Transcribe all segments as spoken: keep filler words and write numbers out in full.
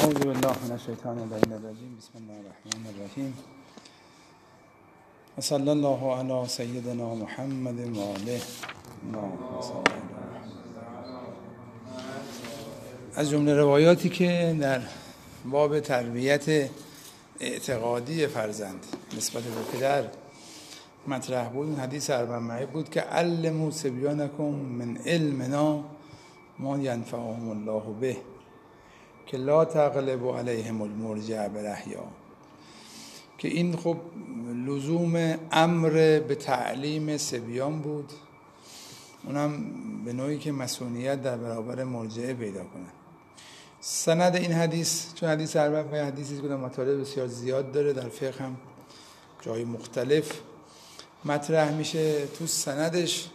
اعوذ بالله من الشیطان الرجیم. بسم الله الرحمن الرحیم. و صلی الله علی سیدنا محمد و آله. از جمله روایاتی که در باب تربیت اعتقادی فرزند نسبت به پدر مطرح بود، حدیث اربعه بود که علموا صبیانکم من علمنا ما ینفعهم الله به که لا تغلب علیهم المرجع برحیا. که این خب لزوم امر به تعلیم صبیان بود، اونم به نوعی که مسئولیت در برابر مرجعه پیدا کنن. سند این حدیث، چون حدیث اربعه حدیثی که مطالب بسیار زیاد داره، در فقه هم جای مختلف مطرح میشه، تو سندش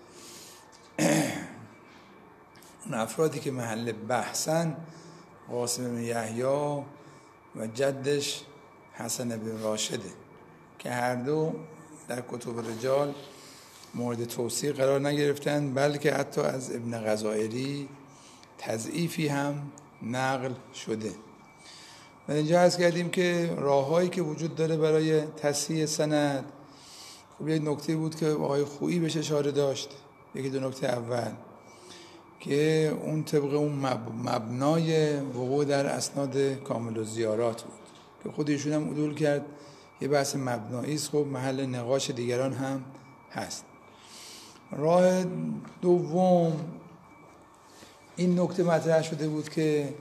اون افرادی که محل بحثن قاسم بن یحیی و جدش حسن بن راشده که هر دو در کتب رجال مورد توثیق قرار نگرفتن، بلکه حتی از ابن غزائری تضعیفی هم نقل شده. و اینجا عرض کردیم که راههایی که وجود داره برای تصحیح سند، خب یک نکته بود که آقای خویی بهش اشاره داشت. یکی دو نکته اول که اون طبق اون مبنای وقوع در اسناد کامل الزیارات بود که خود ایشون هم عدول کرد، یه بحث مبنایی است، خب محل نقاش دیگران هم هست. راه دوم این نکته مطرح شده بود که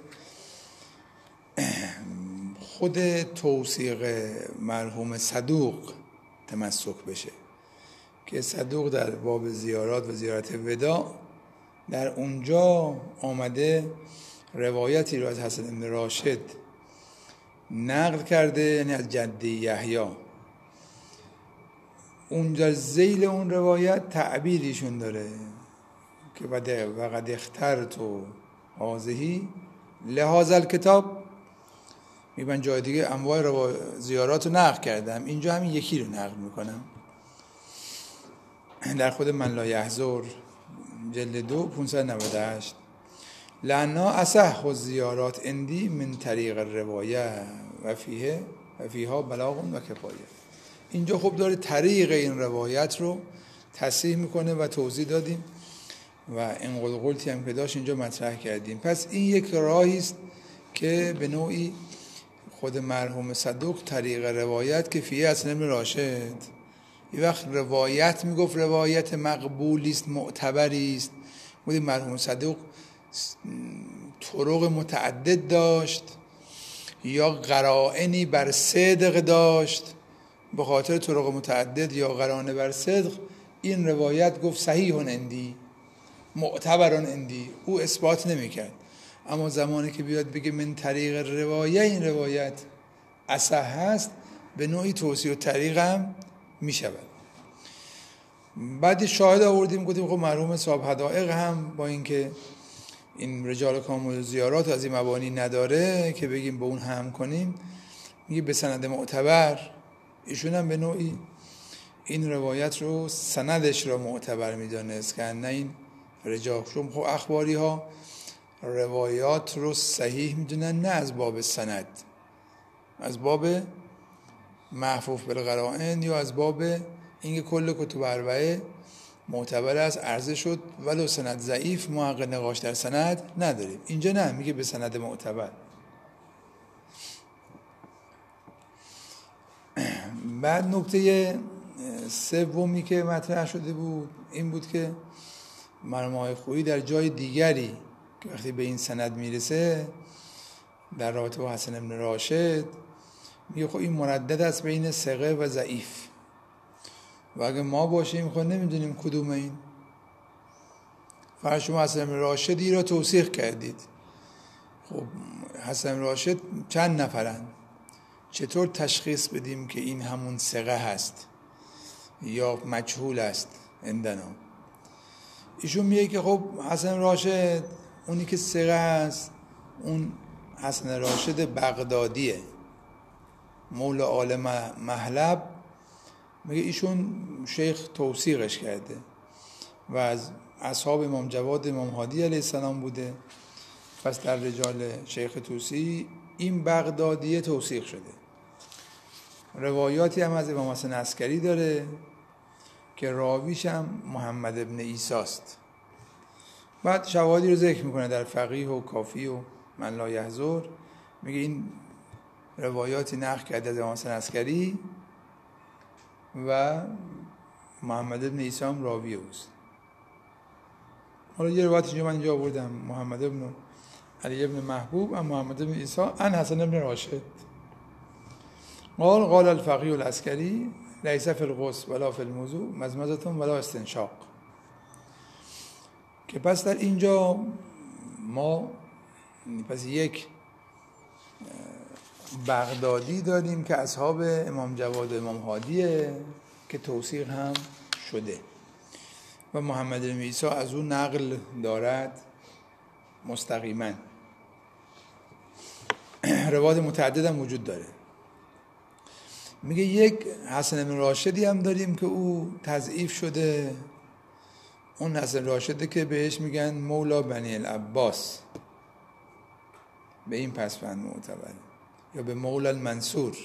خود توثیق مرحوم صدوق تمسک بشه، که صدوق در باب زیارات و زیارت وداع در اونجا آمده روایتی رو از حسن بن راشد نقل کرده، یعنی از جدی یحیی. اونجا ذیل اون روایت تعبیریشون داره که وقد اخترت هذه لهذا الکتاب، میبین جای دیگه انواع روا... زیارات رو نقل کردم، اینجا همین یکی رو نقل میکنم. در خود من لا یحضر جلد دو پانصد و نود و هشت لعنا اصح الزیارات اندی من طریق الروایه و فیه و فیها بلاغ و کفایه. اینجا خب داره طریق این روایت رو تصحیح میکنه و توضیح دادیم و این قلقلتی هم که داشت اینجا مطرح کردیم. پس این یک راهی است که به نوعی خود مرحوم صدوق طریق روایت که فیه حسن بن راشد، یه وقت روایت میگفت روایت مقبولی است، معتبری است، بودی مرحوم صدوق طرق متعدد داشت یا قرائنی بر صدق داشت، به خاطر طرق متعدد یا قرائن بر صدق این روایت گفت صحیح اندی، معتبران اندی، او اثبات نمیکرد. اما زمانی که بیاد بگه من طریق روایه این روایت اصح هست، به نوعی توصیح و طریق هم میشود. بعد شاهد آوردیم، گفتیم خب مرحوم صاحب حدائق هم با اینکه این رجال کامل زیارات از این مبانی نداره که بگیم به اون هم کنیم، میگه به سند معتبر. ایشون هم به نوعی این روایت رو سندش رو معتبر میدانست که نه این رجال. خب اخباری ها روایات رو صحیح میدونن، نه از باب سند، از باب محفوف بالقرائن یا از باب اینکه کل کتب اربعه معتبر است، عرضه شد ولو سند ضعیف ما حق نقاش در سند نداریم. اینجا نه، میگه به سند معتبر. بعد نکته سومی که مطرح شده بود این بود که مرحوم آقای خویی در جای دیگری که وقتی به این سند میرسه در رابطه با حسن بن راشد میگه خب این مردد است بین ثقه و ضعیف، و اگه ما باشیم خب نمیدونیم کدوم این. فرض شما حسن بن راشدی را توثیق کردید، خب حسن بن راشد چند نفرن، چطور تشخیص بدیم که این همون ثقه هست یا مجهول است عندنا؟ ایشون میگه که خب حسن راشد اونی که ثقه است اون حسن راشد بغدادیه، مولا آل محلب. میگه ایشون شیخ توثیقش کرده و از اصحاب امام جواد امام هادی علیه السلام بوده. پس در رجال شیخ طوسی این بغدادیه توثیق شده. روایاتی هم از امام حسن عسکری داره که راویش هم محمد ابن عیسی است. بعد شواهدی رو ذکر میکنه در فقیه و کافی و من لا یحضر، میگه این روایاتی نقل کرده از امام حسن عسکری و محمد ابن عیسی هم راوی اوست. حالا یه روایت اینجا من اینجا آوردم، محمد ابن علی ابن محبوب و محمد ابن عیسی عن حسن ابن راشد قال قال الفقیه العسکری لیس فی الغسل ولا فی الموضوع مزمزة ولا استنشاق. که پس در اینجا ما پس یک بغدادی داریم که اصحاب امام جواد و امام هادیه که توثیق هم شده و محمد بن عیسی از اون نقل دارد مستقیما. روایات متعدد هم وجود داره. میگه یک حسن بن راشدی هم داریم که او تضعیف شده. اون حسن راشده که بهش میگن مولا بنی العباس، به این پسوند معتبر، یا به مولا المنصور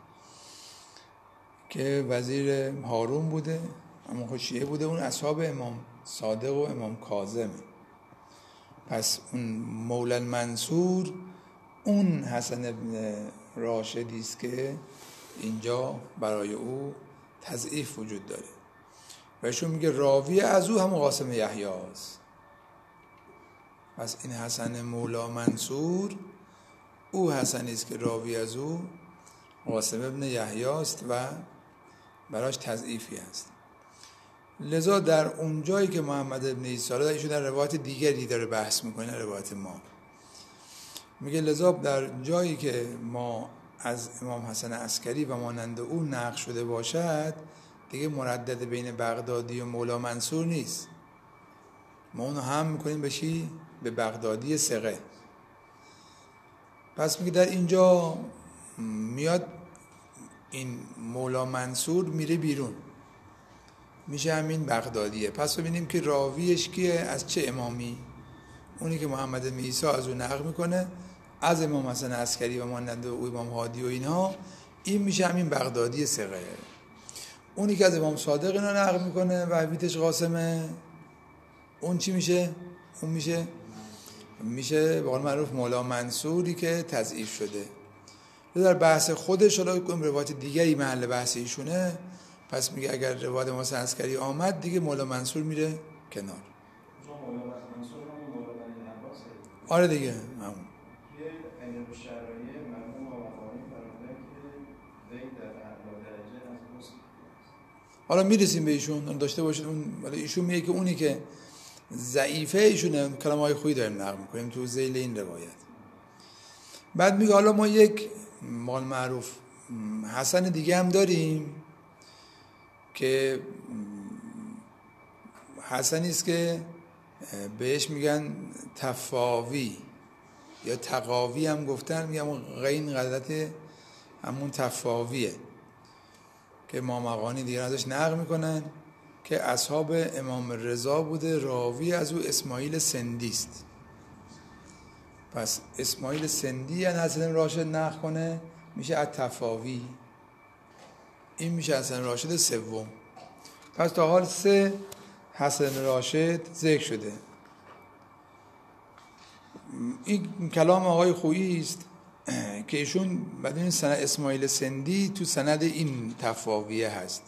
که وزیر هارون بوده اما خود شیعه بوده. اون اصحاب امام صادق و امام کاظم. پس اون مولا المنصور اون حسن بن راشدی است که اینجا برای او تضعیف وجود داره و ایشون میگه راوی از او هم قاسم یحیی است. پس این حسن مولا منصور او حسنی است که راوی از او قاسم ابن یحیی است و براش تضعیفی است. لذا در اون جایی که محمد ابن عیسی داره، ایشون در روایت دیگری داره بحث میکنه، روایت ما میگه لذا در جایی که ما از امام حسن عسکری و مانند او نقل شده باشد دیگه مردد بین بغدادی و مولا منصور نیست، ما اونو هم میکنیم بشی به بغدادی ثقه. پس میگه در اینجا میاد این مولا منصور میره بیرون، میشه همین بغدادیه. پس ببینیم که راویش کیه، از چه امامی؟ اونی که محمد بن عیسی از اون نقل میکنه از امام حسن عسکری و مانند او امام هادی و اینها، این میشه همین بغدادی ثقه. اونی که از امام صادق اینا نقل میکنه و حفیدش قاسمه، اون چی میشه؟ اون میشه میشه به قول معروف مولا منصوری که تضعیف شده. در بحث خودش حالا کنم روایت دیگری محل بحث ایشونه، پس میگه اگر روایت امام حسن عسکری آمد دیگه مولا منصور میره کنار. آره دیگه همون. حالا میرسیم به ایشون، داشته باشید اون، ولی ایشون میگه که اونی که ضعیفه ایشونه کلمه‌های خوبی داریم نقل می‌کنیم تو ذیل این روایت. بعد میگه حالا ما یک مال معروف حسن دیگه هم داریم که حسنی است که بهش میگن تفاوی یا تقاوی هم گفتن، میگم غین غلط همون تفاویه که مامقانی دیگر ازش نقل میکنن که اصحاب امام رضا بوده، راوی از او اسماعیل سندی است. پس اسماعیل سندی یعنی حسن راشد نقل کنه میشه التفاوی، این میشه حسن راشد سوم. پس تا حال سه حسن راشد ذکر شده. این کلام آقای خویی است که ایشون بدون سند اسماعیل سندی تو سند این تفاویه هست.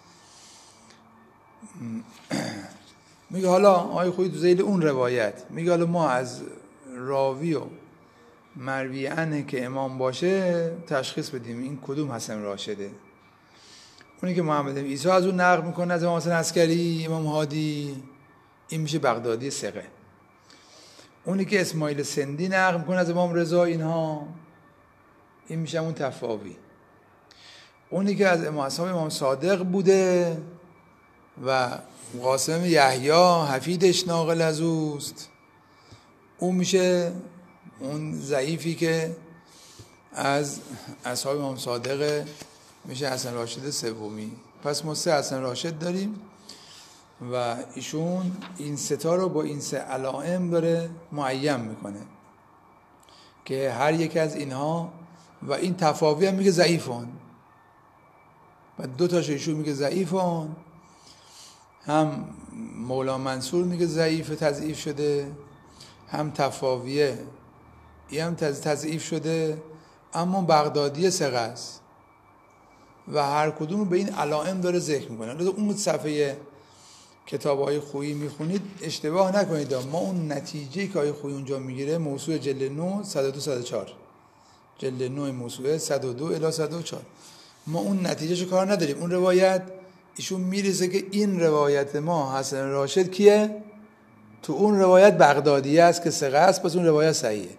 میگه حالا آقای خویی تو ذیل اون روایت میگه حالا ما از راوی و مروی عنه که امام باشه تشخیص بدیم این کدوم حسن راشده. اونی که محمد بن عیسی از اون نقل میکنه از امام حسن عسکری امام هادی، این میشه بغدادی ثقه. اونی که اسماعیل سندی نقل میکنه از امام رضا اینها، این میشه اون تفاوی. اونی که از امام اصحاب امام صادق بوده و قاسم یحیی حفیدش ناقل از اوست، اون میشه اون ضعیفی که از اصحاب امام صادق، میشه حسن راشد سومی. پس ما سه حسن راشد داریم و ایشون این سه تا رو با این سه علائم داره معین میکنه. که هر یک از اینها و این تفاوی هم میگه ضعیفن و دو تاش ایشون میگه ضعیفن، هم مولا منصور میگه ضعیف تضعیف شده، هم تفاویه این هم تضعیف شده، اما بغدادی ثقه است و هر کدوم رو به این علائم داره ذکر میکنه. لذا اون صفحه کتاب‌های خویی میخونید اشتباه نکنید، ما اون نتیجه که آقای خویی اونجا میگیره موسوعه جلد نه صد و دو صد و چهار، جلد نه موسوعه صد و دو الی صد و چهار، ما اون نتیجهشو کار نداریم. اون روایت ایشون میرسه که این روایت ما حسن راشد کیه؟ تو اون روایت بغدادیه است که ثقه است، پس اون روایت صحیحه.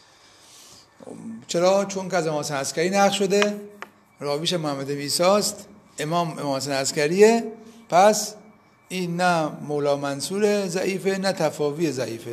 چرا؟ چون که از امام حسن عسکری نقل شده، راویش محمد عیسی است، امام امام حسن عسکریه، پس این نه مولا منصور ضعیفه نه تفاوی ضعیفه.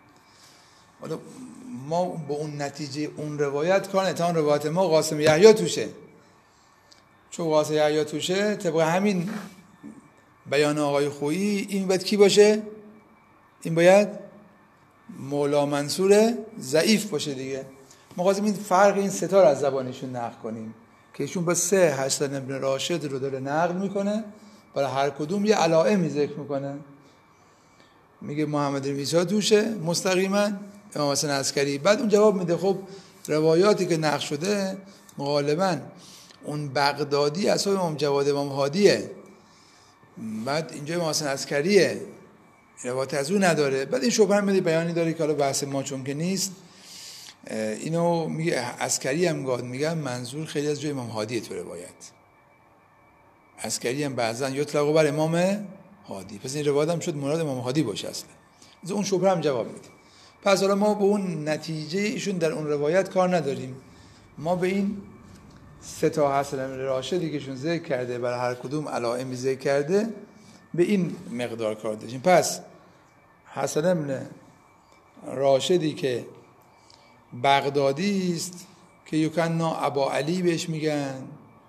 ما با اون نتیجه اون روایت کار نداریم. روایت ما قاسم یحیی توشه، چون قاسم یحیی توشه طبق همین بیان آقای خویی این باید کی باشه؟ این باید مولا منصور ضعیف باشه دیگه. ما خواستیم این فرق این ستا رو از زبانشون نقل کنیم که ایشون با سه حسن ابن راشد رو داره نقل میکنه، برای هر کدوم یه علائمی ذکر میکنه. میگه محمد عیسی توشه مستقیما، امام حسن عسکری. بعد اون جواب میده خب روایاتی که نقل شده غالبا اون بغدادی اصحاب امام جواد امام هادیه، بعد اینجا امام حسن عسکریه، روایت از اون نداره. بعد این شبهه میده بیانی داره که حالا بحث ما چون که نیست، اینو میگه عسکری هم گاد میگن منظور خیلی از جای امام هادیه تو روایت. عسکری هم بعضن یطلق بر امام هادی، پس این روایت هم شد مراد امام هادی باشه اصلا. از اون شبهه هم جواب میده. پس حالا ما به اون نتیجه ایشون در اون روایت کار نداریم، ما به این سه تا حسن ابن راشدی که ایشون ذکر کرده برای هر کدوم علائمی ذکر کرده به این مقدار کار داشتیم. پس حسن ابن راشدی که بغدادی است که یکنا ابا علی بهش میگن،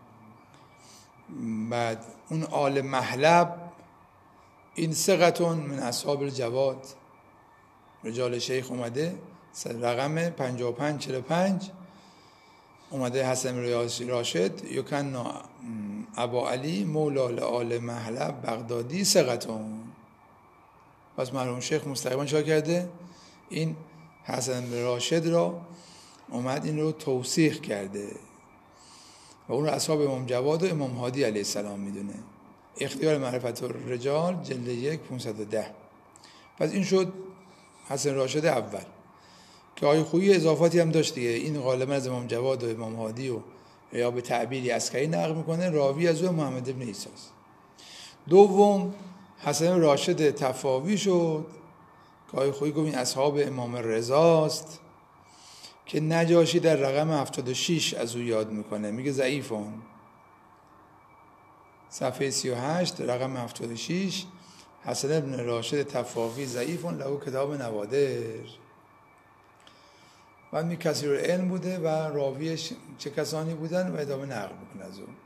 بعد اون آل محلب این ثقتون من اصحاب الجواد، رجال شیخ اومده رقم پنجاه و پنج چهل و پنج اومده حسن راشد یکنا ابا علی مولا آل محلب بغدادی ثقتون. پس مرحوم شیخ مستقیما چا کرده؟ این حسن راشد را اومد این رو توثیق کرده و اون رو اصحاب امام جواد و امام هادی علیه السلام میدونه. اختیار معرفت الرجال جلد یک پانصد و ده. پس این شد حسن راشد اول که آقای خویی اضافاتی هم داشت دیگه، این غالبا از امام جواد و امام هادی و یا به تعبیری عسکری نقل میکنه، راوی از او محمد ابن عیسی است. دوم حسن راشد تفاوی شد که آقای خویی گفت این اصحاب امام رضاست که نجاشی در رقم هفتاد و شش از او یاد میکنه، میگه ضعیفون. صفحه سی و هشت رقم هفتاد و شش حسن ابن راشد تفاوی ضعیفون له کتاب نوادر. بعد می کثیر العلم بوده و راویش چه کسانی بودن و ادامه نقل میکنه از اون.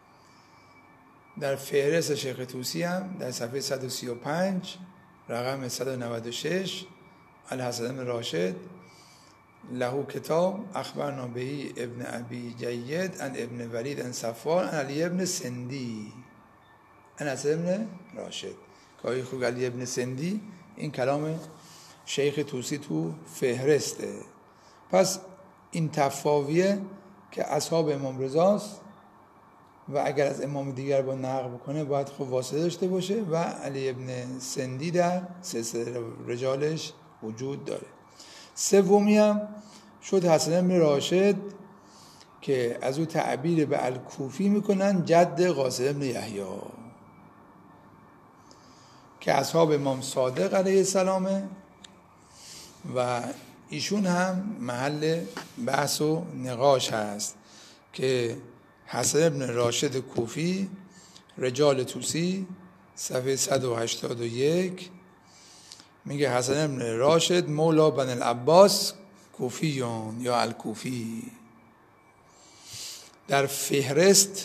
در فهرست شیخ طوسی هم در صفحه صد و سی و پنج رقم صد و نود و شش الحسن ابن راشد له کتاب اخبرنا بهی ابن ابی جید ان ابن ولید ان صفوان ان علی ابن سندی ان حسن ابن راشد. که خوب علی ابن سندی این کلام شیخ طوسی تو فهرسته. پس این تفاویه که اصحاب امام رضاست و اگر از امام دیگر با نقل بکنه باید خب واسطه داشته باشه و علی ابن سندی در سلسله رجالش وجود داره. سومی هم شد حسن ابن راشد که از او تعبیر به الکوفی میکنن جد قاسم ابن یحیی که اصحاب امام صادق علیه السلامه و ایشون هم محل بحث و نقاش هست که حسن ابن راشد کوفی رجال طوسی صفحه صد و هشتاد و یک میگه حسن ابن راشد مولا بن العباس کوفیون یا الکوفی. در فهرست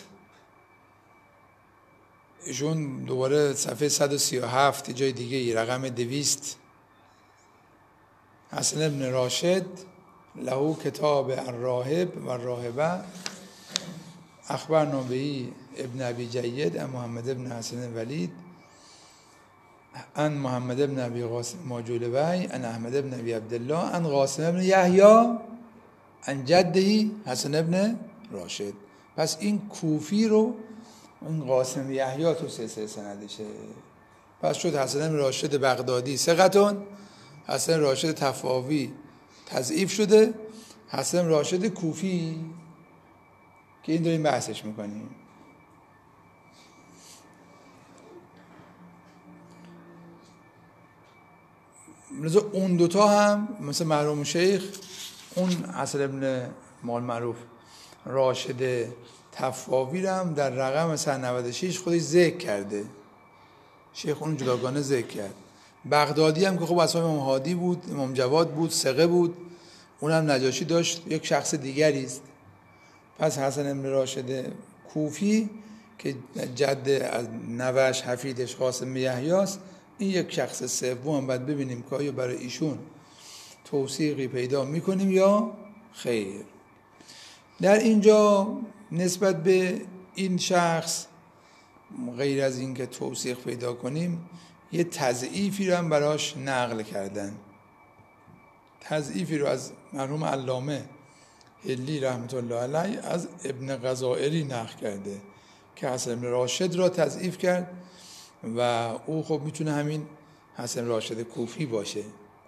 ایشون دوباره صفحه صد و سی و هفت جای دیگه ای رقم دویست حسن ابن راشد له کتاب الراهب و الراهبه اخبرنا به ابن ابی جید ان محمد ابن حسن ولید ان محمد ابن ابی قاسم ماجولوی ان احمد ابن ابی عبدالله ان قاسم ابن یحیی ان جده حسن ابن راشد. پس این کوفی رو اون قاسم یحیی تو سلسله سندشه. پس شد حسن ابن راشد بغدادی ثقتون، حسن راشد تفاوی تضعیف شده، حسن راشد کوفی که این داریم بحثش میکنیم. مثلا اون دوتا هم مثل مرحوم شیخ، اون حسن ابن مال معروف راشد تفاوی هم در رقم صد و نود و شش خودش ذکر کرده، شیخ اون جداگانه ذکر کرد. بغدادی هم که خب اصلا امام هادی بود، امام جواد بود، ثقه بود، اونم نجاشی داشت یک شخص دیگری است. پس حسن ابن راشد کوفی که جد از نوش حفیدش قاسم یحیی است، این یک شخص سوم بعد ببینیم که آیا برای ایشون توثیقی پیدا میکنیم یا خیر. در اینجا نسبت به این شخص غیر از این که توثیق پیدا کنیم یه تضعیفی رو هم براش نقل کردن. تضعیفی رو از مرحوم علامه حلی رحمت الله علیه از ابن غزائری نقل کرده که حسن ابن راشد را تضعیف کرد و او خب میتونه همین حسن راشد کوفی باشه.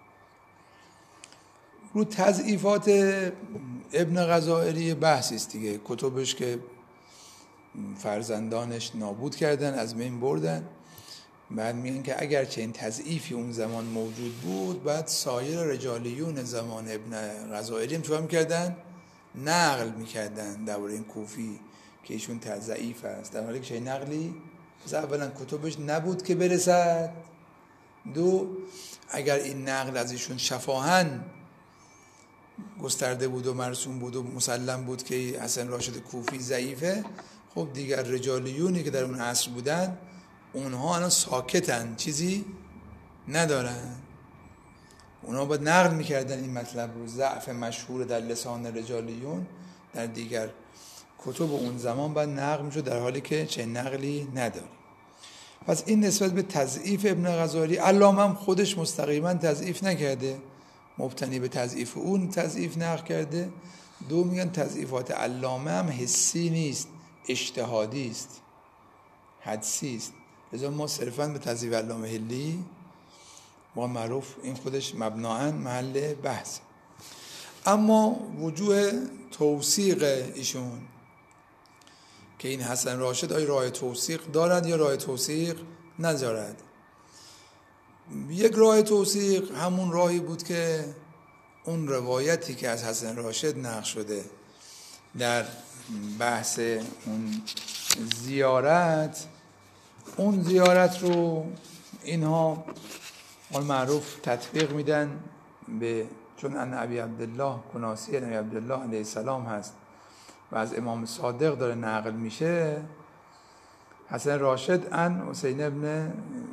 رو تضعیفات ابن غزائری بحثی است دیگه، کتبش که فرزندانش نابود کردن، از بین بردن. بعد میگن که اگر چه این تضعیفی اون زمان موجود بود، بعد سایر رجالیون زمان ابن غزائری هم چوام کردن نقل میکردن درباره این کوفی که ایشون ضعیف است، در حالی که چه نقلی از اولا کتبش نبود که برسد، دو اگر این نقل از ایشون شفاهن گسترده بود و مرسوم بود و مسلم بود که حسن راشد کوفی ضعیفه، خب دیگر رجالیونی که در اون عصر بودن اونها الان ساکتن، چیزی ندارن، اونها باید نقل میکردن این مطلب رو. ضعف مشهور در لسان رجالیون در دیگر کتب اون زمان باید نقل میشد، در حالی که چه نقلی نداره. پس این نسبت به تضعیف ابن غزالی، علامه هم خودش مستقیما تضعیف نکرده، مبتنی به تضعیف اون تضعیف نقل کرده. دو میگن تضعیفات علامه هم حسی نیست، اجتهادی است، حدسی است. لذا ما صرفاً به تضعیف علامه حلی ما معروف این خودش مبناً محل بحث. اما وجوه توثیق ایشون که این حسن راشد آیا راه توثیق دارد یا راه توثیق ندارد. یک راه توثیق همون راهی بود که اون روایتی که از حسن راشد نقل شده در بحث اون زیارت، اون زیارت رو اینها اون معروف تطبیق میدن به، چون ان ابی عبدالله کناسی ابی عبدالله علیه السلام هست و از امام صادق داره نقل میشه، حسن راشد ان حسین ابن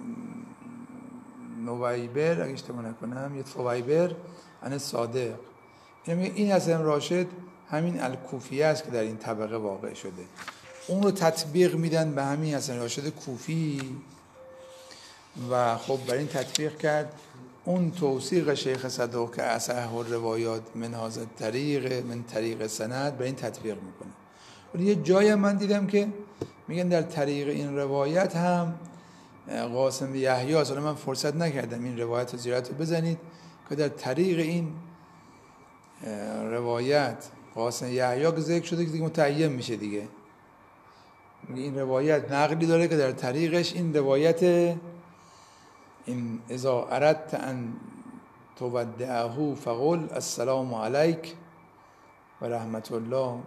نویبر اگه اشتباه نکنم یا ثویبر ان صادق، این حسن راشد همین الکوفی است که در این طبقه واقع شده. اون رو تطبیق میدن به همین حسن راشد کوفی و خب برای این تطبیق کرد اون توثیق شیخ صدوق که اصح الروایات من هذا طریق من طریق سند برای این تطبیق میکنه. ولی یه جایی من دیدم که میگن در طریق این روایت هم قاسم یحیی، اصلا من فرصت نکردم این روایت و زیارت رو بزنید که در طریق این روایت قاسم یحیی که ذکر شده که دیگه متعین میشه دیگه. این روایت نقلی داره که در طریقش این روایت این اذا اردت ان تودعه فقل السلام علیک و رحمت الله،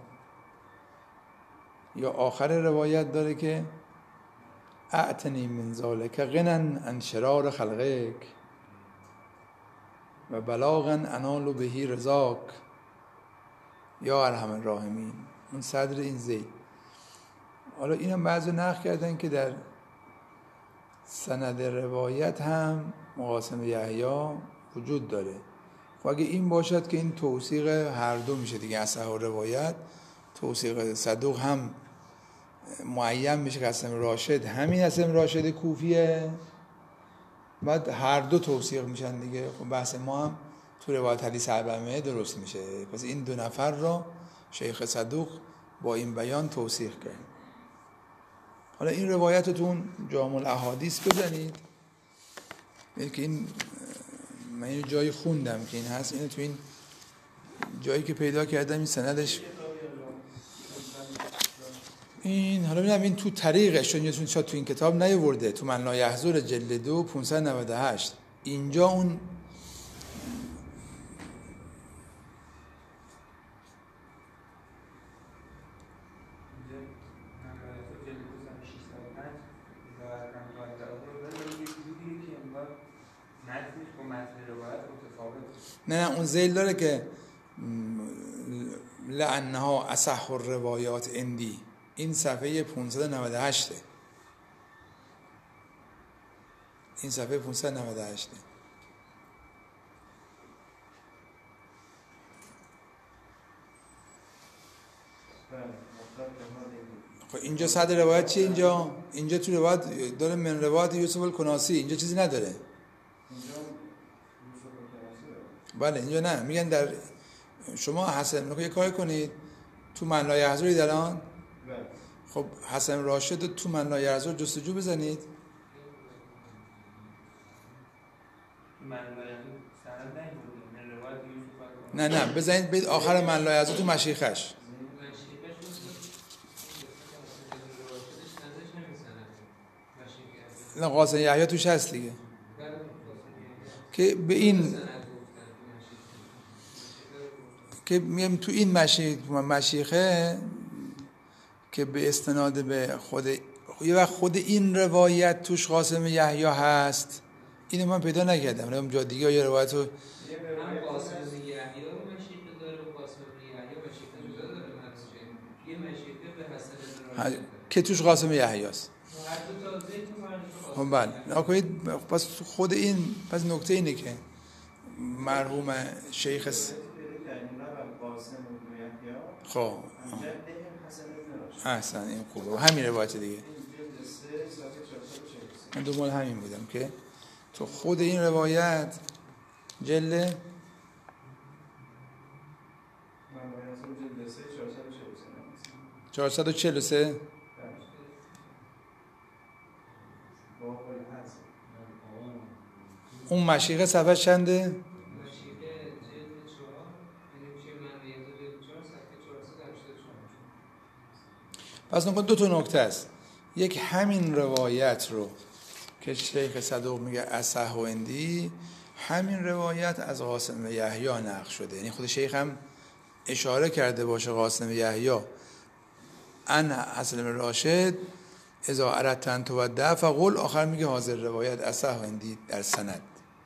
یا آخر روایت داره که اعتنی من ذالک غنن عن شرار خلقک و بلاغا انال بهی رضاک یا ارحم الراحمین. اون صدر این زید. حالا این هم بعضی نقل کردن که در سند روایت هم قاسم یحیی وجود داره، خب اگه این باشد که این توثیق هر دو میشه دیگه، اصح و روایت. توثیق صدوق هم معین میشه که حسن راشد همین حسن راشد کوفیه، بعد هر دو توثیق میشن دیگه. خب بحث ما هم تو روایت حدیث اربعه درست میشه. پس این دو نفر را شیخ صدوق با این بیان توثیق کرد. حالا این روایت رو تو اون جامع الاحادیث بزنید، یعنی که این من این جایی خوندم که این هست، اینو تو این جایی که پیدا کردم این سندش این، حالا ببینم این تو طریقش، چون یه شاید تو این کتاب نیاورده، تو من لا یحضر جلد دو پانصد و نود و هشت اینجا اون نه نه اون ذیل داره که لعنها اصح الروایات عندی، این صفحه پانصد و نود و هشت، این صفحه پانصد و نود و هشت. خب اینجا صدر روایت چیه؟ اینجا اینجا تو روایت داره من روایت یوسف الکناسی، اینجا چیزی نداره. بله اینجا نه، میگن در شما حسن رو یه کاری کنید تو من لا یحضر در آن، خب حسن راشد تو من لا یحضر جستجو بزنید. نه نه بزنید بید آخر من لا یحضر تو مشیخش. نه قاسم یحیی توش هست دیگه که به این که میگم تو این مشیخ مشیخه که به استناد به خود یه وقت خود این روایت توش قاسم یحیی هست، اینو من پیدا نکردم. اون جا دیگه یه روایت رو قاسم یحیی رو مشیخ داره و قاسم یحیی مشیخ جدا داره، یه مشیخ به حسن راشد که توش قاسم یحیی است. خب بله نکنید. پس خود این پس نکته اینه که مرحوم شیخ س... خب احسن این خوبه و همین روایت دیگه. من دنبال همین بودم که تو خود این روایت جلد چهارصد و چهل و سه اون مشیخه صفحه چنده؟ پس نکن دو تا نکته است. یک همین روایت رو که شیخ صدوق میگه اصح و عندی، همین روایت از قاسم یحیی نقل شده، یعنی خود شیخ هم اشاره کرده باشه قاسم یحیی ان حسن بن راشد اذا اردت ان تودع فقل، آخر میگه حاضر روایت اصح و عندی در سند.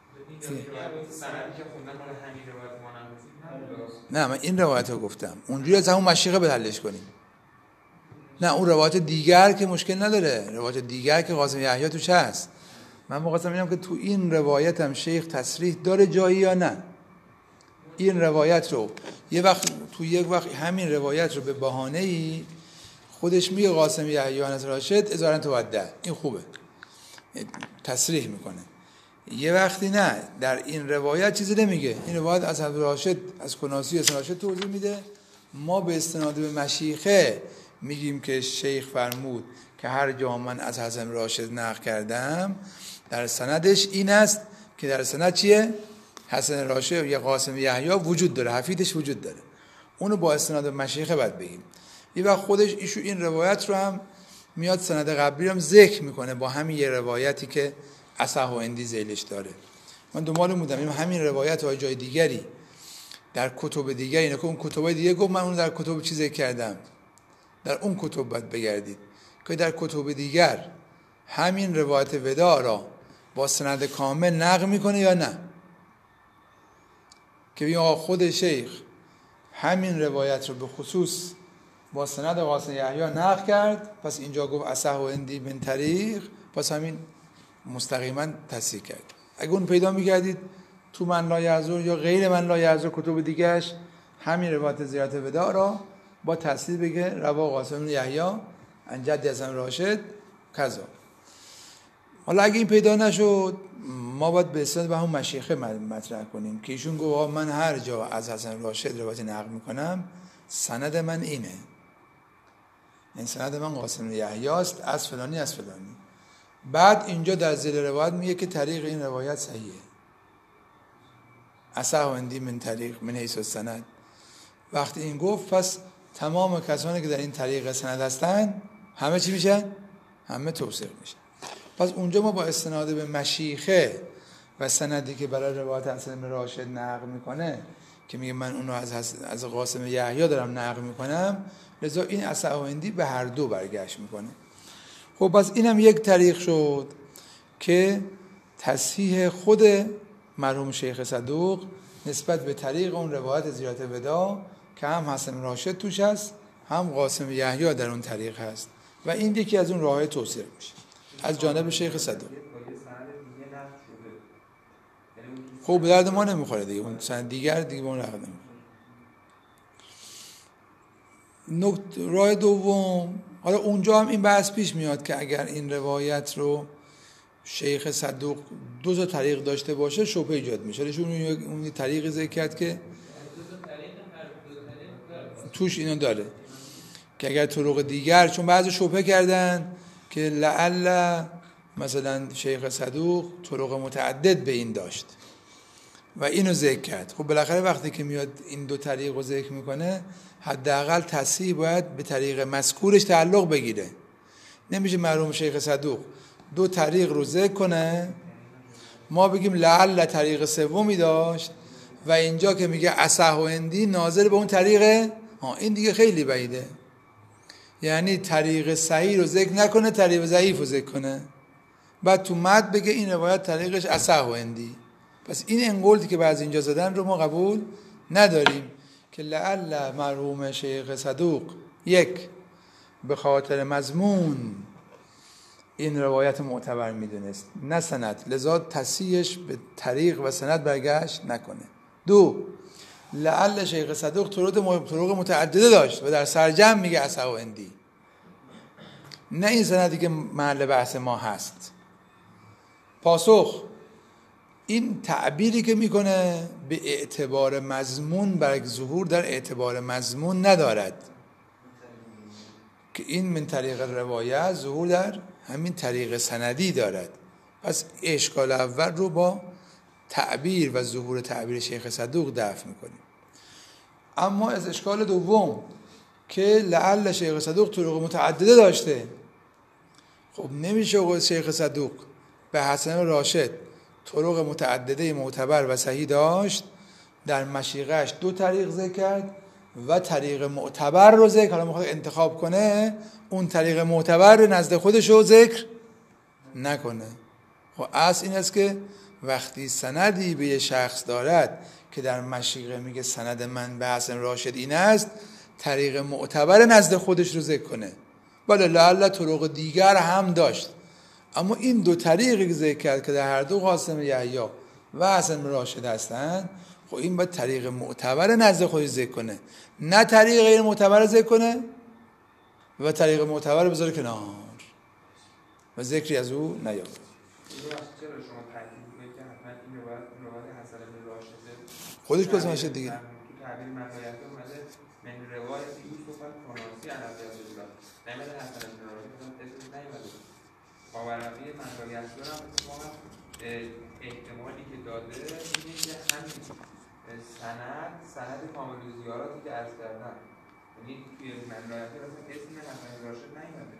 نه من این روایت رو گفتم اونجوری از همون مشیخه به حلش کنیم. نه اون روایت دیگر که مشکل نداره، روایت دیگر که قاسم یحیی توش هست. من می‌خواستم ببینم که تو این روایت هم شیخ تصریح داره جایی یا نه. این روایت رو یه وقت تو یک وقت همین روایت رو به بهانه‌ای خودش میگه قاسم یحیی از راشد اظهارا تودع، این خوبه تصریح میکنه. یه وقتی نه در این روایت چیزی نمیگه، این روایت از حضرت راشد از کناسی از راشد توضیح میده، ما به استناد به مشیخه میگیم که شیخ فرمود که هر جا من از حسن راشد نقل کردم در سندش این است که در سند چیه؟ حسن راشد یا قاسم یحیی وجود داره، حفیدش وجود داره، اونو با استناد به مشیخه باید بگیم. یه وقت خودش ایشو این روایت رو هم میاد سند قبلی هم ذکر میکنه با همین یه روایتی که اصح و عندی ذیلش داره. من دنبال بودم همین روایت های جای دیگری در کتب دیگری، اینه که اون کتبای دیگه گفت من اون در کتب چی ذکر کردم، در اون کتب باید بگردید که در کتب دیگر همین روایت وداع را با سند کامل نقل میکنه یا نه، که بگیم آقا خود شیخ همین روایت رو به خصوص با سند قاسم یحیی نقل کرد، پس اینجا گفت اصح و عندی من طریق، پس همین مستقیما تصحیح کرد. اگه اون پیدا میکردید تو من لا یعذر یا غیر من لا یعذر کتب دیگهش همین روایت زیارت وداع را با تصحیح بگه روا قاسم بن یحیی عن جد حسن راشد کذا. حالا اگه این پیدا نشد ما باید به اسناد به همون مشیخه مطرح کنیم که ایشون گفت من هر جا از حسن راشد روایت نقل میکنم سند من اینه، این سند من قاسم بن یحیی است از فلانی از فلانی. بعد اینجا در ذیل روایت میگه که طریق این روایت صحیحه، اصح عندی من طریق من حیث السند. وقتی این گفت پس تمام کسانی که در این طریق سند هستن همه چی میشن؟ همه توثیق میشن. پس اونجا ما با استناد به مشیخه و سندی که برای روایت حسن بن راشد نقل میکنه که میگه من اونو از حس... از قاسم یحیی دارم نقل میکنم، لذا این اصح عندی به هر دو برگشت میکنه. خب پس اینم یک طریق شد که تصحیح خود مرحوم شیخ صدوق نسبت به طریق اون روایت زیارت وداع که هم حسن راشد توش هست هم قاسم یحیی در اون طریق هست و این یکی از اون راههای توصیه میشه از جانب شیخ صدوق. خب به درد ما نمیخوره دیگه، اون سند دیگر دیگه به اون راه نمیخوره. راه دوم، حالا اونجا هم این بحث پیش میاد که اگر این روایت رو شیخ صدوق دو تا طریق داشته باشه شبهه ایجاد میشه. چون اون طریقی ذکر کرد که توش اینو داره که اگر طرق دیگر، چون بعضی شبهه کردن که لعل مثلا شیخ صدوق طرق متعدد به این داشت و اینو ذکر کرد. خب بالاخره وقتی که میاد این دو طریق رو ذکر میکنه حداقل تصحیح باید به طریق مذکورش تعلق بگیره. نمیشه مرحوم شیخ صدوق دو طریق رو ذکر کنه ما بگیم لعل طریق سومی داشت و اینجا که میگه اصح عندی ناظر به اون طریقه، ها این دیگه خیلی بعیده. یعنی طریق صحیح رو ذکر نکنه طریق ضعیف رو ذکر کنه بعد تو متن بگه این روایت طریقش اصح عندی. پس این انقلتی که بعضی اینجا زدن رو ما قبول نداریم که لعل مرحوم شیخ صدوق یک به خاطر مضمون این روایت معتبر میدونست نه سند، لذا تصحیحش به طریق و سند برگشت نکنه. دو، لعل شیخ صدوق طرق متعدده داشت و در سرجم میگه اصح عندی، نه این سندی که محل بحث ما هست. پاسخ، این تعبیری که میکنه به اعتبار مضمون برای ظهور در اعتبار مضمون ندارد که این من طریق روایت ظهور در همین طریق سندی دارد. پس اشکال اول رو با تعبیر و ظهور تعبیر شیخ صدوق دفع میکنیم. اما از اشکال دوم که لعل شیخ صدوق طرق متعدده داشته، خب نمیشه شیخ صدوق به حسن راشد طرق متعدده معتبر و صحیح داشت در مشیقش دو طریق ذکر کرد و طریق معتبر رو ذکر، حالا میخواد انتخاب کنه اون طریق معتبر نزد خودش رو ذکر نکنه. خب اصل این است که وقتی سندی به یه شخص دارد که در مشیقه میگه سند من به حسن راشد این است، طریق معتبر نزد خودش رو ذکر کنه. بله لعل طرق دیگر هم داشت اما این دو طریقی که ذکر کرد که در هر دو قاسم یحیی و حسن راشد هستند، خب این باید طریق معتبر نزد خودش ذکر کنه نه طریق غیر معتبر ذکر کنه و طریق معتبر بذاره کنار و ذکری از او نیاد. خودش کسی میشه دیگه. تو تعبیر مقایت اومده من روایت یوسف الکناسی عن ابی عبدالله نمیده حسن بن راشد اسمش نیومده. باورقی مقایت دارم اتفاقا احتمالی که داده اینه که همین سند سند کامل زیاراتی که عرض کردن، یعنی توی مقایت اسم حسن بن راشد نیومده.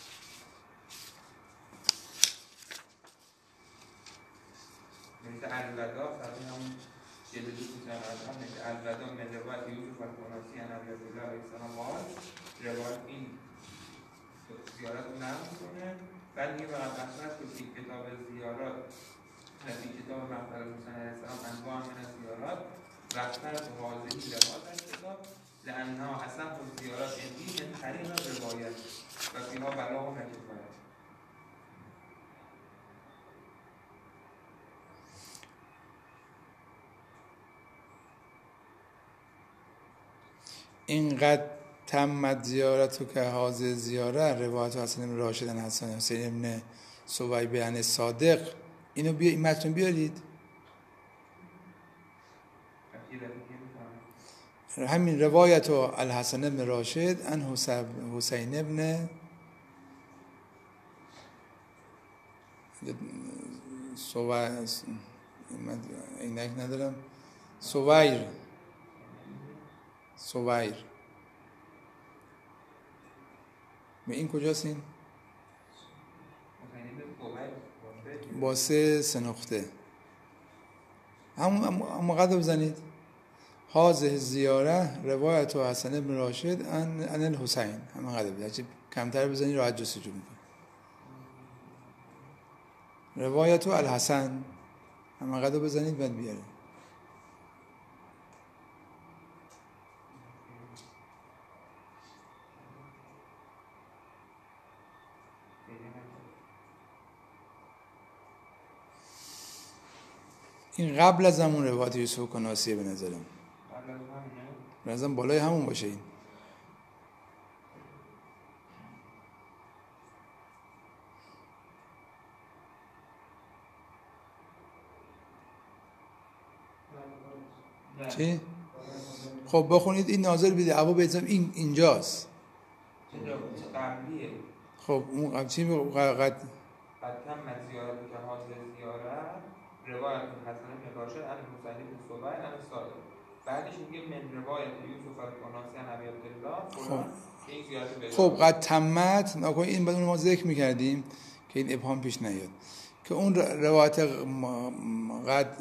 مثل الوداع فرقی همون جلدی که جنرال هم مثل الوداع من روایت یوسف الکناسی عن ابی عبدالله علیه السلام قال روایت این زیارت رو نقل کنه. بعد میگه فقط اصلا که فی کتاب زیارات و فی کتاب مقبره حسین علیه السلام انواع من از زیارات رفتر به حاضری روایت از کتاب لانها اصلا خود زیارات اندی من طریق روایت و فیها بلاغ و نکفایت. اینقدر تمت زیارت و که حاضر زیاره روایت حسن بن راشد عن حسن حسین بن سویب عن صادق، اینو بیا این متن بیارید. همین روایت الحسن بن راشد عن حسین بن سویر، اینک ندارم، سویر سویر به این کجاست؟ این با سه سه نقطه همون مقدم بزنید. حاضر زیاره روایت و حسن بن راشد ان ان الحسین، همون قدر بزنید، کمتر بزنید راحت جستجو میکنه. روایت و الحسن همون قدر بزنید بعد بیارید. این قبل از همون روایت یوسف کناسیه به نظرم، به نظرم بالای همون باشه. این چی؟ خب بخونید این ناظر بیده ابو بیتم این اینجاست. خب اون قبل چی میگه؟ قد قد تم زیارت که حاضر زیارت روایت حسن بن راشد عن حسین بن سویر عن صادق، بعدش میگه من روایت یوسف الکناسی عن ابی عبدالله فلان. این زیارت خب قد تمت نکن، این بدون ما ذکر میکردیم که این ابهام پیش نیاد که اون روایت قد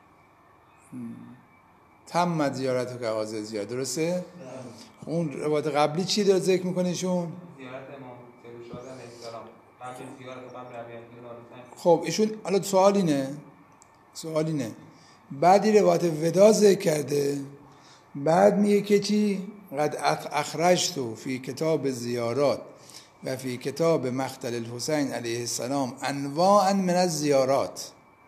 تمت زیارت که حاضر زیارت درسته؟ اون روایت قبلی چی داره ذکر میکنه شون؟ زیارت امام شهدا علیه السلام قبل زیارت قبل ابی عبدالله. خب ایشون الان سوال اینه سوال اینه بعدی روایت ودا ذکر کرده، بعد میگه که چی؟ قد اخرجت فی کتاب زیارات و فی کتاب مقتل الحسین علیه السلام انواعا من الزیارات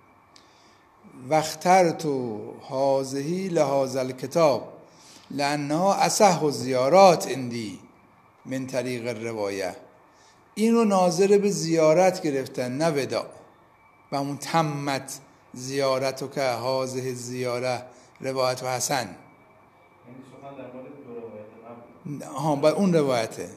واخترت هذه لهذا الکتاب لانها اصح الزیارات عندی من طریق الروایه. این رو ناظر به زیارت گرفتن نه ودا. و همون تمت زیارت و که هذه زیاره روایت و حسن ها با اون روایته.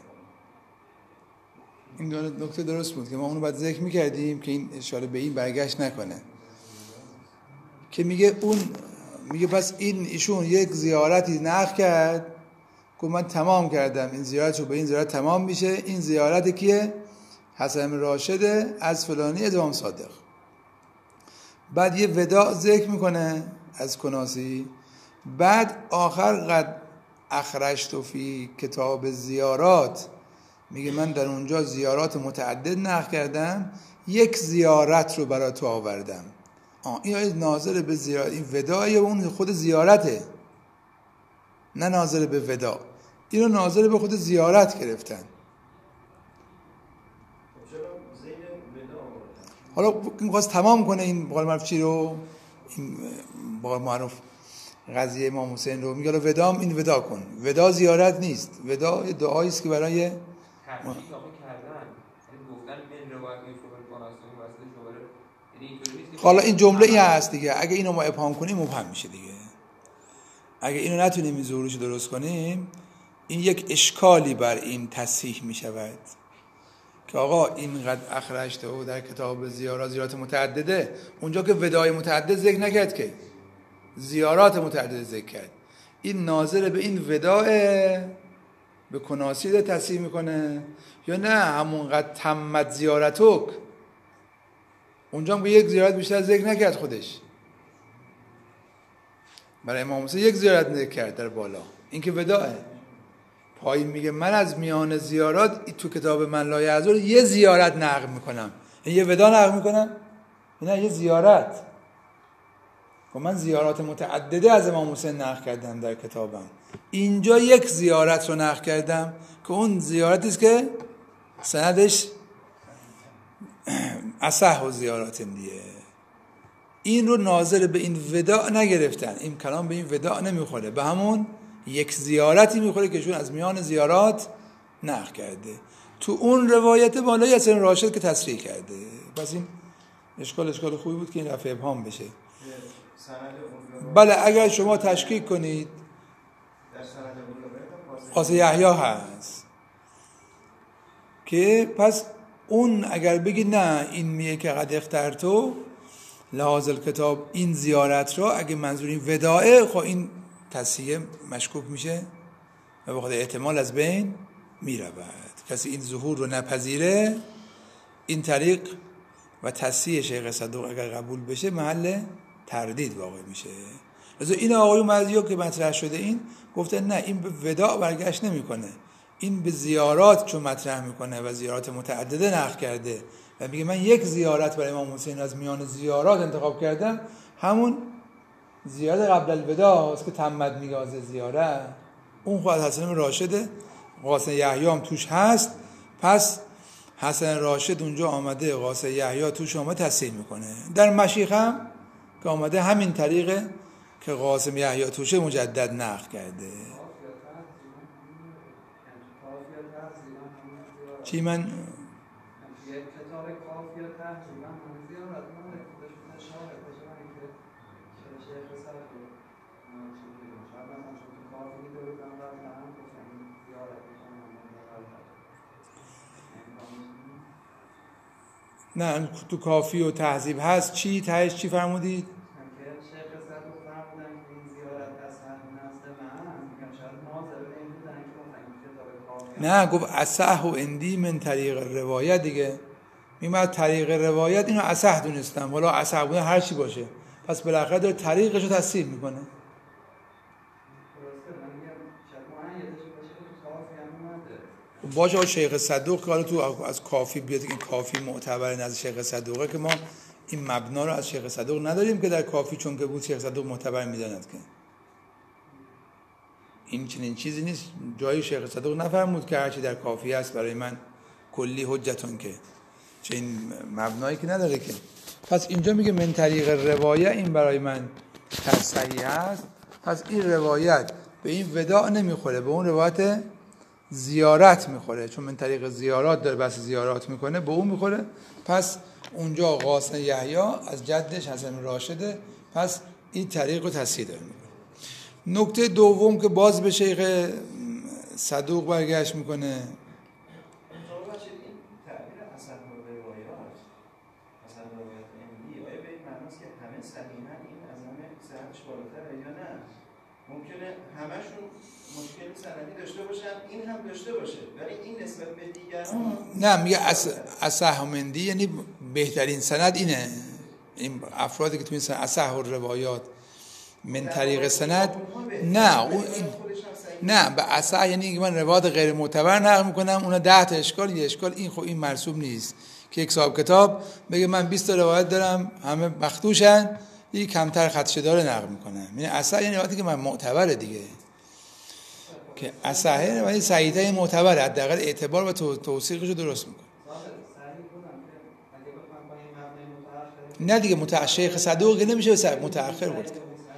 این نکته درست بود که ما اونو باید ذکر میکردیم که این اشاره به این برگشت نکنه که میگه اون میگه پس این ایشون یک زیارتی نقل کرد که من تمام کردم، این زیارت رو به این زیارت تمام میشه. این زیارت کیه؟ حسن بن راشد از فلانی از امام صادق. بعد یه وداع ذکر میکنه از کناسی، بعد آخر قد اخرجت فی کتاب زیارات میگه من در اونجا زیارات متعدد نقل کردم، یک زیارت رو برای تو آوردم. آه این ناظر به زیارت، این وداعی و اون خود زیارته، نه ناظر به وداع. اینو ناظر به خود زیارت گرفتن. حالا می‌خواست تمام کنه این بقول معروف چی رو، این بقول معروف قضیه امام حسین رو میگه ودام این ودا کن. ودا زیارت نیست، ودا یه دعایی است که برای تحقیق آقا کردن، یعنی گفتن من روایت یوسف الکناسی واسه شوره، یعنی اینطوری نیست. حالا این جمله ای هست دیگه، اگه اینو ما ابهام کنیم مبهم میشه دیگه. اگه اینو نتونیم این ظهورش درست کنیم، این یک اشکالی بر این تصحیح میشود که آقا اینقدر اخرجته و در کتاب زیارات زیارات متعدده، اونجا که ودای متعدد ذکر نکرد که زیارات متعدد ذکر کرد. این ناظر به این وداع به کناسی ده تصحیح میکنه یا نه همونقدر تمت زیارتک، اونجا هم به یک زیارت بیشتر ذکر نکرد خودش. برای امام حسین یک زیارت ذکر کرد در بالا، این که وداعه. پایین میگه من از میان زیارات تو کتاب من لایه ازور یه زیارت نقل میکنم، این یه ودا نقل میکنم، نه یه زیارت. و من زیارات متعدده از امام حسین نقل کردم در کتابم، اینجا یک زیارت رو نقل کردم که اون زیارتی است که سندش اصح و زیارات دیه. این رو ناظر به این وداع نگرفتن، این کلام به این وداع نمیخوره، به همون یک زیارتی میخوره که چون از میان زیارات نقل کرده. تو اون روایت بالای حسن راشد که تصریح کرده. پس این اشکال اشکال خوبی بود که این رفع ابهام بشه. بله اگر شما تشکیک کنید قاسم یحیی هست که پس اون اگر بگید نه این میگه که قد اخترتو لحاظ الکتاب این زیارت را اگه منظور این وداعه، خب این تصحیح مشکوک میشه و بخاطر احتمال از بین میرود. کسی این ظهور رو نپذیره، این طریق و تصحیح شیخ صدوق اگر قبول بشه محل تردید واقع میشه. لذا این آقایون بعضیا که مطرح شده این گفته نه این به وداع برگشت نمیکنه، این به زیارات چون مطرح میکنه و زیارات متعدده نقل کرده و میگه من یک زیارت برای امام حسین از میان زیارات انتخاب کردم، همون زیارت قبل الوداع است که تمت میگه از زیارت، اون خود حسن راشده، قاسم یحیی هم توش هست. پس حسن راشد اونجا آمده، قاسم یحیی توش آمده تصحیح میکنه. در مشیخ هم که آمده همین طریقه که قاسم یحیی توشه مجدد نقل کرده. چی من نه تو کافی و تهذیب هست. چی تهش چی فرمودید؟ نه گفت اصح و اندی من طریق روایت دیگه، میگم طریق روایت اینو اصح دونستم، ولی اصح بودن هر چی باشه، پس بالاخره داره طریقش رو تصحیح میکنه. باشه شیخ صدوق که حالا تو از کافی بیاد که این کافی معتبر نزد شیخ صدوقه که ما این مبنا رو از شیخ صدوق نداریم که در کافی چون که بود شیخ صدوق معتبر میداند که این چنین چیزی نیست. جای شیخ صدوق نفرمود که هرچی در کافی است برای من کلی حجتون، که چه این مبنایی که نداره که. پس اینجا میگه من طریق روایت این برای من صحیح است. پس این روایت به این وداع نمیخوره، به اون روایت زیارت میخوره، چون من طریق زیارات داره بس زیارات میکنه، به اون میخوره. پس اونجا قاسم یحیی از جدش حسن راشده، پس این طریق رو تصحیح داره میکنه. نکته دوم که باز به شیخ صدوق برگشت میکنه، ممکنه همشون مشکل سندی داشته باشن، این هم داشته باشه، ولی این نسبت به دیگران نه میگه اصح و مندی یعنی بهترین سند اینه، این افرادی که تو این سند اصح و روایات من طریق سند، نه اون نه به اصح یعنی من روایات غیر معتبر نقل میکنم، اونا ده تا اشکال یه اشکال، این خب این مرسوم نیست که یک صاحب کتاب بگه من بیست تا روایت دارم همه مخدوشن، این کمتر خدشه داره نقل میکنم. یعنی اصح یعنی روایتی که من معتبره دیگه، که اصحه ولی صحیحه معتبره، حداقل اعتبار و توثیقش رو درست میکنه. نه دیگه متأخر شیخ صدوق نمیشه متأخر بود.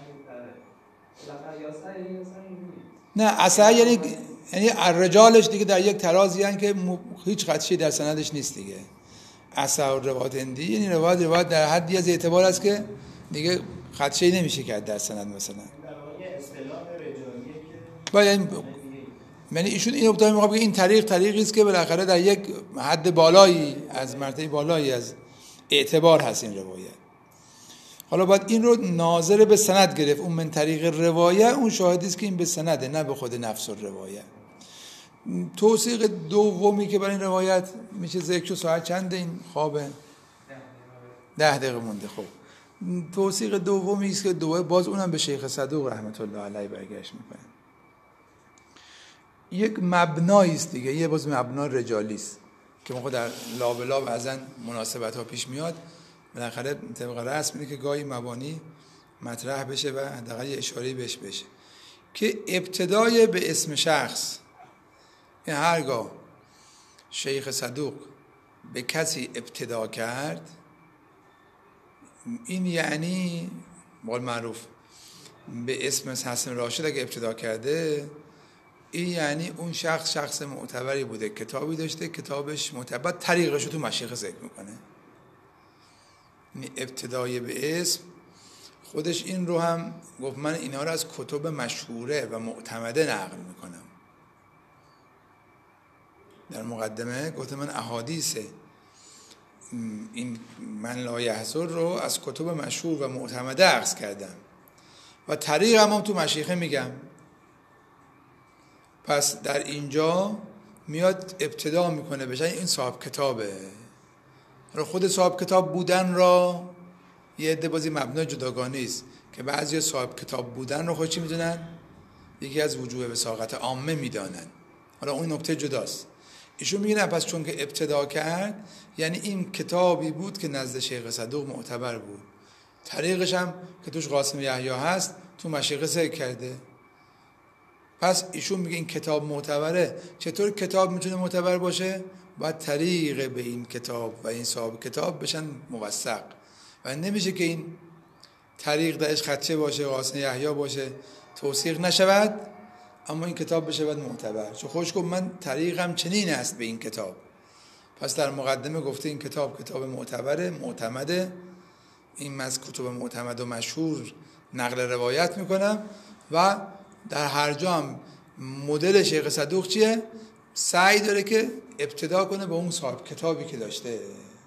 نه اصحه یعنی یعنی الرجالش دیگه در یک ترازی هستن که هیچ خدشه‌ای در سندش نیست دیگه. اصح و روایت اندی یعنی روایت روایت در حدی از اعتبار است که دیگه خدشه‌ای نمیشه کرد در سند مثلا. باید یعنی ایشون این ابتدا میگه این طریق طریقی است که بالاخره در یک حد بالایی از مرتبه بالایی از اعتبار هست این روایت. حالا باید این رو ناظر به سند گرفت، اون من طریق روایت اون شاهدی است که این به سنده نه به خود نفس الروایت. توثیق دومی که برای این روایت میشه ذکر ساعت چنده این خوابه؟ ده دقیقه مونده. خب توثیق دومی است که دوباره باز اونم به شیخ صدوق رحمت الله علیه برگشت میکنه. یک مبنایی است دیگه، یه باز مبنا رجالی است که ما خود در لابلا بعضن مناسبت ها پیش میاد، بالاخره طبق رسم اینه که گاهی مبانی مطرح بشه و حداقل یه اشاره‌ای بهش بشه که ابتدای به اسم شخص، این هرگاه شیخ صدوق به کسی ابتدا کرد، این یعنی بقول معروف به اسم حسن راشد اگه ابتدا کرده، این یعنی اون شخص شخص معتبری بوده، کتابی داشته، کتابش معتبر، طریقش رو تو مشیخه ذکر میکنه. ابتدای به اسم خودش این رو هم گفت من اینا رو از کتب مشهوره و معتمده نقل میکنم. در مقدمه گفت من احادیث این من لا یحضر رو از کتب مشهور و معتمده اخذ کردم و طریق هم, هم تو مشیخه میگم. پس در اینجا میاد ابتدا میکنه بشه این صاحب کتابه. خود صاحب کتاب بودن را یه عده بازی مبنای جداگانه است که بعضی صاحب کتاب بودن رو خود چی میدونن؟ یکی از وجوه وثاقت عامه میدانن. حالا اون نکته جداست. ایشون میگن پس چون که ابتدا کرد یعنی این کتابی بود که نزد شیخ صدوق معتبر بود، طریقش هم که توش قاسم یحیی هست تو مشیخه ذکر کرده. پس ایشون میگه این کتاب معتبره. چطور کتاب میتونه معتبر باشه؟ باید طریق به این کتاب و این صاحب کتاب بشن موثق و نمیشه که این طریق درش خدشه باشه، قاسم یحیی باشه، توثیق نشود اما این کتاب بشه باید معتبر. چون خوش گفت من طریقم چنین است به این کتاب. پس در مقدمه گفته این کتاب کتاب معتبره، معتمده، این من از کتب معتمد و مشهور نقل روایت میکنم و در هر جا هم مدل شیخ صدوق چیه؟ سعی داره که ابتدا کنه به اون صاحب کتابی که داشته.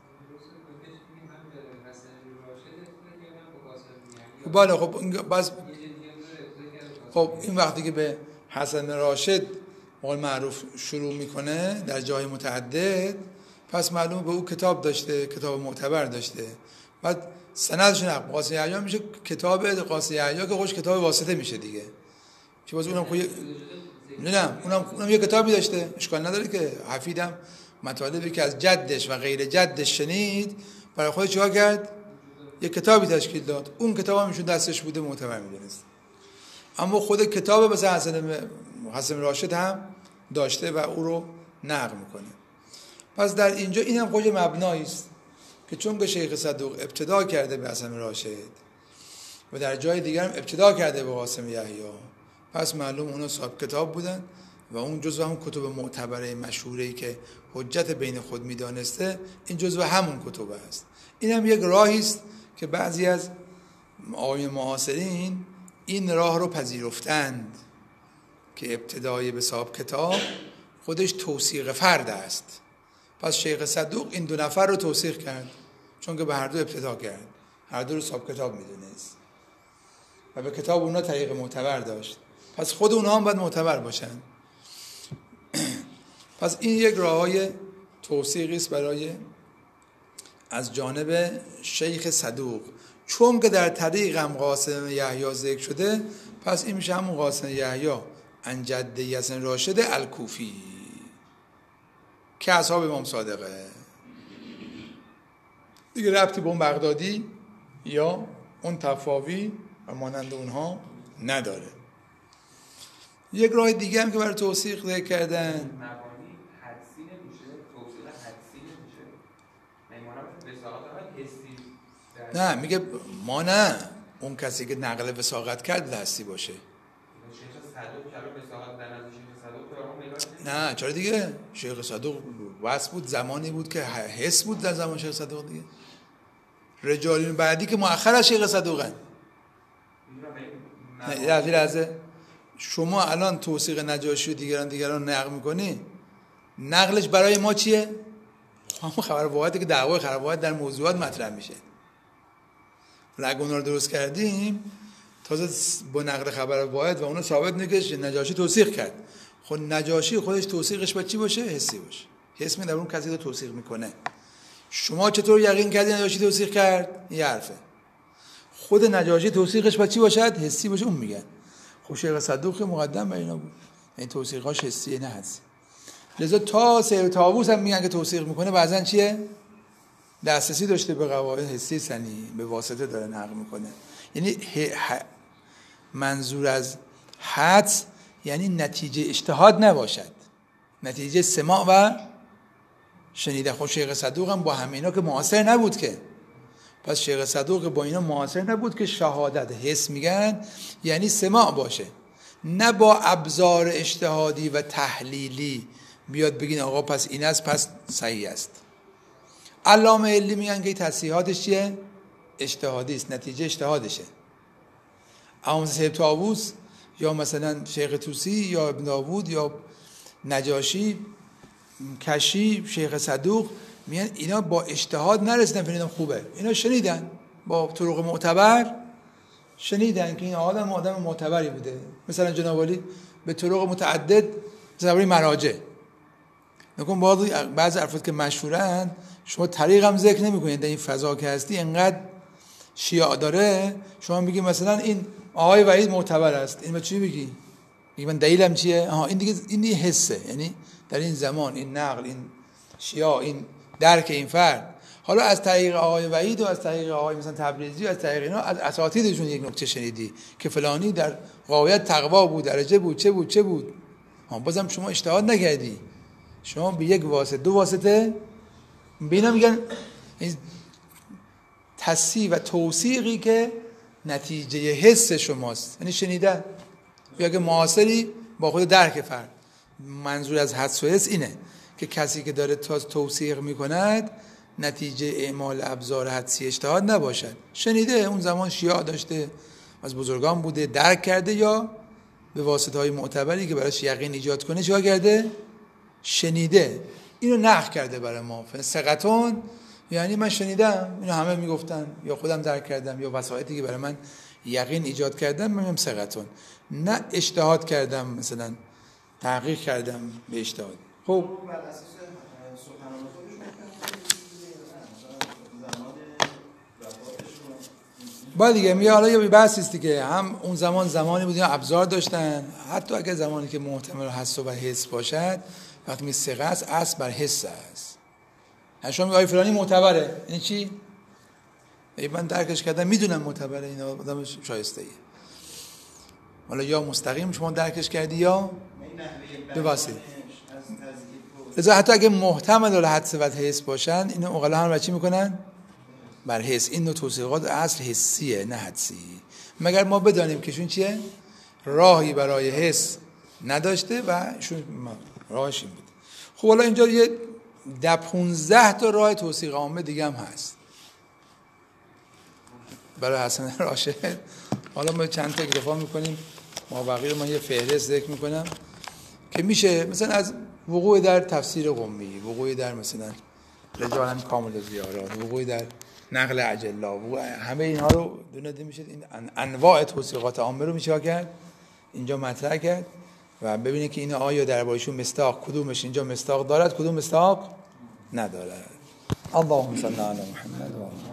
بله خب باز خب این وقتی که به حسن راشد مقال معروف شروع میکنه در جای متعدد، پس معلومه به او کتاب داشته، کتاب معتبر داشته. بعد سندش نقل قاسم یحیی میشه کتاب قاسم یحیی که خوش کتاب واسطه میشه دیگه. چه باز اونم خوی نه اونم اونم یه کتابی داشته، اشکال نداره که حفیدم مطالبی که از جدش و غیر جدش شنید برای خودش چیکار کرد؟ یه کتابی تشکیل داد. اون کتاب هم ایشون دستش بوده، معتبر میدونست. اما خود کتاب مثلا حسن حسن راشد هم داشته و او رو نقل میکنه. پس در اینجا این هم خود مبنایی است که چون که شیخ صدوق ابتدا کرده به حسن راشد و در جای دیگر هم ابتدا کرده به قاسم یحیی، پس معلوم اونا صاحب کتاب بودن و اون جزو همون کتب معتبره مشهوره‌ای که حجت بین خود میدانسته، این جزو همون کتب است. این هم یک راهی است که بعضی از آقایون معاصرین این راه رو پذیرفتند که ابتدای به صاحب کتاب خودش توثیق فرد است. پس شیخ صدوق این دو نفر رو توثیق کرد چون که به هر دو ابتدا کرد، هر دو رو صاحب کتاب میدونست و به کتاب اونا طریق معتبر داشت. پس خود اونا هم باید معتبر باشن. پس این یک راههای توثیقی است برای از جانب شیخ صدوق. چون که در طریق هم قاسم یحیی ذکر شده، پس این میشه همون قاسم یحیی عن جده حسن راشد الکوفی که اصحاب امام صادقه، دیگه ربطی به اون بغدادی یا اون تفاوی و مانند اونها نداره. یک راه دیگه هم که برای توثیق ذکر کردن، مبانی حدسی نمیشه، توصیل حدسی نمیشه، میمونه وثاقت حسی. نه میگه ما نه، اون کسی که نقل وثاقت کرد حسی باشه. شیخ صدوق چرا وثاقت در نزد شیخ صدوق تو اون میلاد؟ نه چرا دیگه، شیخ صدوق واسه بود، زمانی بود که حس بود در زمان شیخ صدوق دیگه. رجالین بعدی که مؤخر از شیخ صدوقن. نه یه لحظه، شما الان توثیق نجاشی و دیگران دیگران نقل میکنی، نقلش برای ما چیه؟ همون خبر واحدی که دعوای خبر واحد در موضوعات مطرح میشه. اگه اونا رو درست کردیم تازه با نقل خبر واحد و اونا ثابت نگه نجاشی توثیق کرد. خود نجاشی خودش توثیقش با چی باشه؟ حسی باشه. حس می در اون کسی رو توثیق میکنه. شما چطور یقین کردی نجاشی توثیق کرد؟ یه حرفه. خود نجاشی توثیقش با چی باشد؟ حسی باشه. اون میگن خب شیخ صدوق مقدم بر اینا بود، این توثیقاش حسیه نه حسی. لذا تا سیر طاووس هم میگن که توثیق میکنه بعضن چیه؟ دسترسی داشته به قواعد حسی سنی، به واسطه داره نقل میکنه. یعنی منظور از حدس یعنی نتیجه اجتهاد نباشد، نتیجه سماع و شنیده. خود شیخ صدوق هم با همینا که معاصر نبود که، پس شیخ صدوق با اینا معاصر نبود که شهادت حس میگن یعنی سماع باشه، نه با ابزار اجتهادی و تحلیلی بیاد بگین آقا پس این است پس صحیح است. علامه علی میگن که تصحیحاتش چیه؟ اجتهادی است، نتیجه اجتهادشه. اما مثلا سید طاووس یا مثلا شیخ طوسی یا ابن داوود یا نجاشی، کشی، شیخ صدوق میگن اینا با اجتهاد نرسیدن فهمیدن خوبه، اینا شنیدن با طرق معتبر، شنیدن که این آدم آدم معتبری بوده. مثلا جناب علی به طرق متعدد درباره مراجع نکن، بعضی افراد که مشهورن شما طریق هم ذکر نمی‌کنید، در این فضا که هستی انقدر شیعه داره، شما میگی مثلا این آقای وحید معتبر است، این به چی میگی؟ میگی من دلیلم چیه؟ آها این دیگه این دیگه حسه، یعنی در این زمان این نقل، این شیعه، این درک این فرد، حالا از طریق آقای وحید و از طریق آقای مثلا تبریزی و از طریق اینا از اساتیدشون یک نکته شنیدی که فلانی در غایت تقوا بود، درجه بود، چه بود چه بود، ها بازم شما اجتهاد نکردی، شما به یک واسطه دو واسطه بینا میگن این تصحیح و توثیقی که نتیجه حس شماست، یعنی شنیده یا که معاصری با خود درک فرد. منظور از حدس و حس اینه که کسی که داره توثیق میکند نتیجه اعمال ابزار حدسی اجتهاد نباشد، شنیده، اون زمان شیعه داشته، از بزرگان بوده، درک کرده، یا به واسطه های معتبری که براش یقین ایجاد کنه چیکار کرده؟ شنیده، اینو نقل کرده برای ما. ثقتون یعنی من شنیدم اینو همه میگفتن یا خودم درک کردم یا وسایطی که برای من یقین ایجاد کردم، من میگم ثقتون، نه اجتهاد کردم مثلا تحقیق کردم به اجتهاد. خب بر اساس سخنان با دیگه میگه حالا یه بحثی است دیگه، هم اون زمان زمانی بود ابزار داشتن، حتی اگر زمانی که محتمل حس و حس باشد، وقتی میگه ثقه است اصل بر حس است. شما میگه آی فلانی معتبره، این چی؟ ای من درکش کردم میدونم معتبره، این آدم شایسته ایه. حالا یا مستقیم شما درکش کردی یا به واسطه. لذا حتی اگه محتمل الحدس و حس باشن، اینو اقلا هم چی میکنن؟ بر حس. این نوع توصیقات اصل حسیه نه حدسی، مگر ما بدانیم که شون چیه؟ راهی برای حس نداشته و شون راهش این بود. خب حالا اینجا یه ده پونزده تا راه توصیق عامه دیگه هم هست برای حسن راشد. حالا ما چند تا اکتفا میکنیم، ما بقیه من یه فهرست ذکر میکنم که میشه مثلا از وقوع در تفسیر قمی، وقوع در مثلا رجال هم کامل زیارات، وقوع در نقل عجلا، همه اینها رو دونه دونه میشه این انواع توصیقات عامه رو میشه کرد اینجا مطرح کرد و ببینید که این آیا دربارشون مصداق کدومش اینجا مصداق دارد کدوم مصداق ندارد. اللهم صل علی محمد و